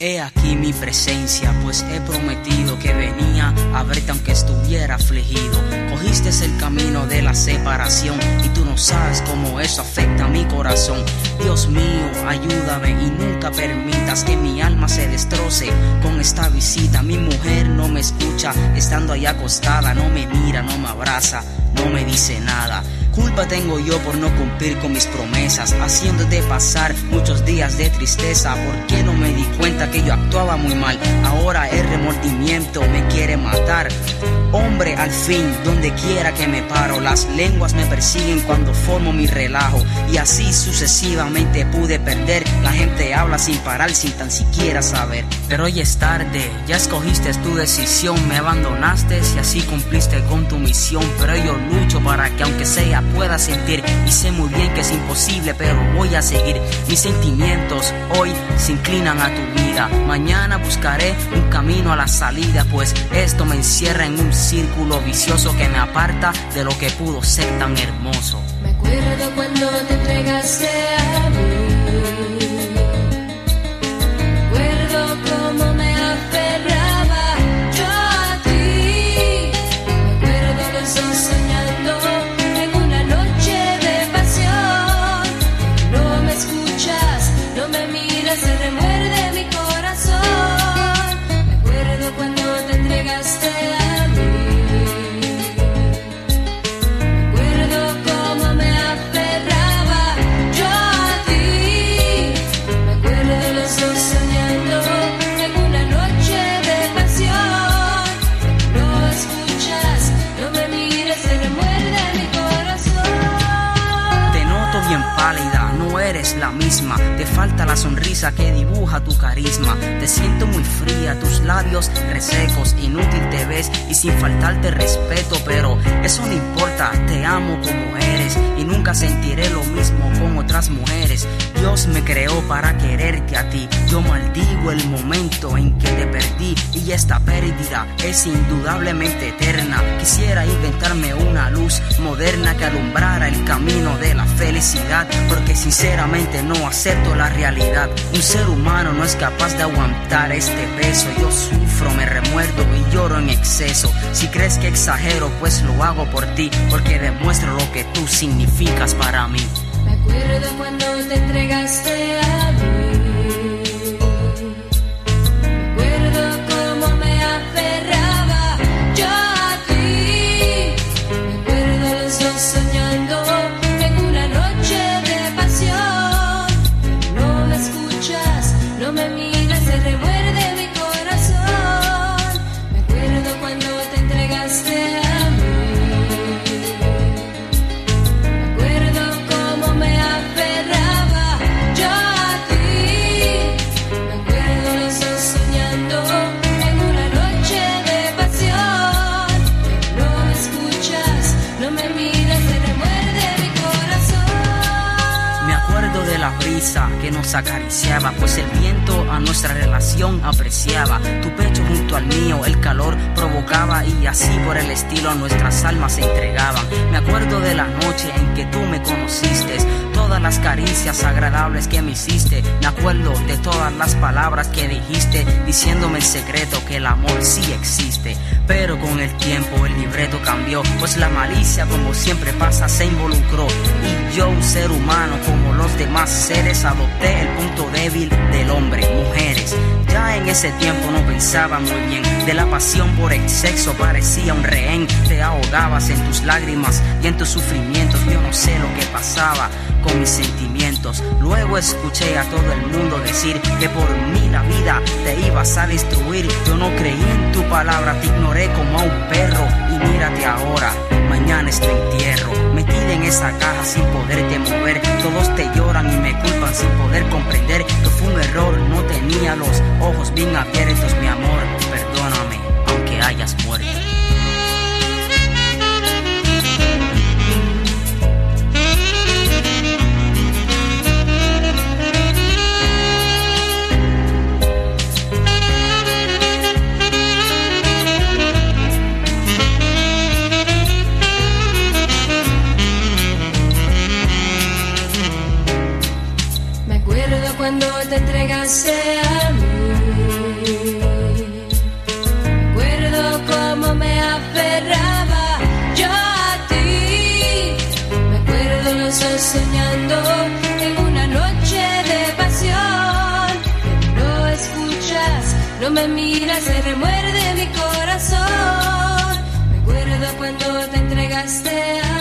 He aquí mi presencia, pues he prometido que venía a verte aunque estuviera afligido. Cogiste el camino de la separación y tú no sabes cómo eso afecta a mi corazón. Dios mío, ayúdame y nunca permitas que mi alma se destroce con esta visita. Mi mujer no me escucha, estando ahí acostada, no me mira, no me abraza, no me dice nada. Culpa tengo yo por no cumplir con mis promesas, haciéndote pasar muchos días de tristeza. ¿Por qué no me di cuenta que yo actuaba muy mal? Ahora el remordimiento me quiere matar. Hombre, al fin, donde quiera que me paro, las lenguas me persiguen cuando formo mi relajo. Y así sucesivamente pude perder. La gente habla sin parar, sin tan siquiera saber. Pero hoy es tarde, ya escogiste tu decisión. Me abandonaste y así cumpliste con tu misión. Pero yo lucho para que aunque sea pueda sentir. Y sé muy bien que es imposible, pero voy a seguir. Mis sentimientos hoy se inclinan a tu vida. Mañana buscaré un camino a la salida, pues esto me encierra en un círculo vicioso que me aparta de lo que pudo ser tan hermoso. Me acuerdo cuando te entregaste a mí. Me acuerdo cómo me aferraba yo a ti. Me acuerdo los dos soñando en una noche de pasión. No me escuchas, no me miras, se remuerde mi corazón. Me acuerdo cuando te entregaste a mí. Eres la misma, te falta la sonrisa que dibuja tu carisma. Te siento muy fría, tus labios resecos, inútil te ves y sin faltarte respeto. Pero eso no importa, te amo como eres y nunca sentiré lo mismo con otras mujeres. Dios me creó para quererte a ti. Yo maldigo el momento en que te perdí y esta pérdida es indudablemente eterna. Quisiera inventarme una luz moderna que alumbrara el camino de la felicidad, porque sinceramente no acepto la realidad. Un ser humano no es capaz de aguantar este peso. Yo sufro, me remuerdo y lloro en exceso. Si crees que exagero, pues lo hago por ti, porque demuestro lo que tú significas para mí. Me acuerdo cuando te entregaste a mí. Me acuerdo cómo me aferraba yo a ti. Me acuerdo los dos soñando en una noche de pasión. No me escuchas, no me miras, se remuerde mi corazón. Me acuerdo cuando te entregaste a mí. Que nos acariciaba, pues el viento a nuestra relación apreciaba. Tu pecho junto al mío el calor provocaba y así por el estilo nuestras almas se entregaban. Me acuerdo de la noche en que tú me conociste, todas las caricias agradables que me hiciste. Me acuerdo de todas las palabras que dijiste, diciéndome en secreto que el amor sí existe. Pero con el tiempo el libreto cambió, pues la malicia como siempre pasa se involucró. Y yo, un ser humano como los demás seres, adopté el punto débil del hombre, mujeres. Ya en ese tiempo no pensaba muy bien de la pasión por el sexo, parecía un rehén. Te ahogabas en tus lágrimas y en tus sufrimientos. Yo no sé lo que pasaba con mis sentimientos. Luego escuché a todo el mundo decir que por mí la vida te ibas a destruir. Yo no creí en tu palabra, te ignoré como a un perro. Y mírate ahora, mañana es tu entierro. Metida en esa caja sin poderte mover. Todos te lloran y me culpan sin poder comprender que fue un error. No tenía los ojos bien abiertos, mi amor. Perdóname, aunque hayas muerto. Cuando te entregaste a mí. soñando en una noche de pasión. Pero no escuchas, no me miras, se remuerde mi corazón. Me acuerdo cuando te entregaste a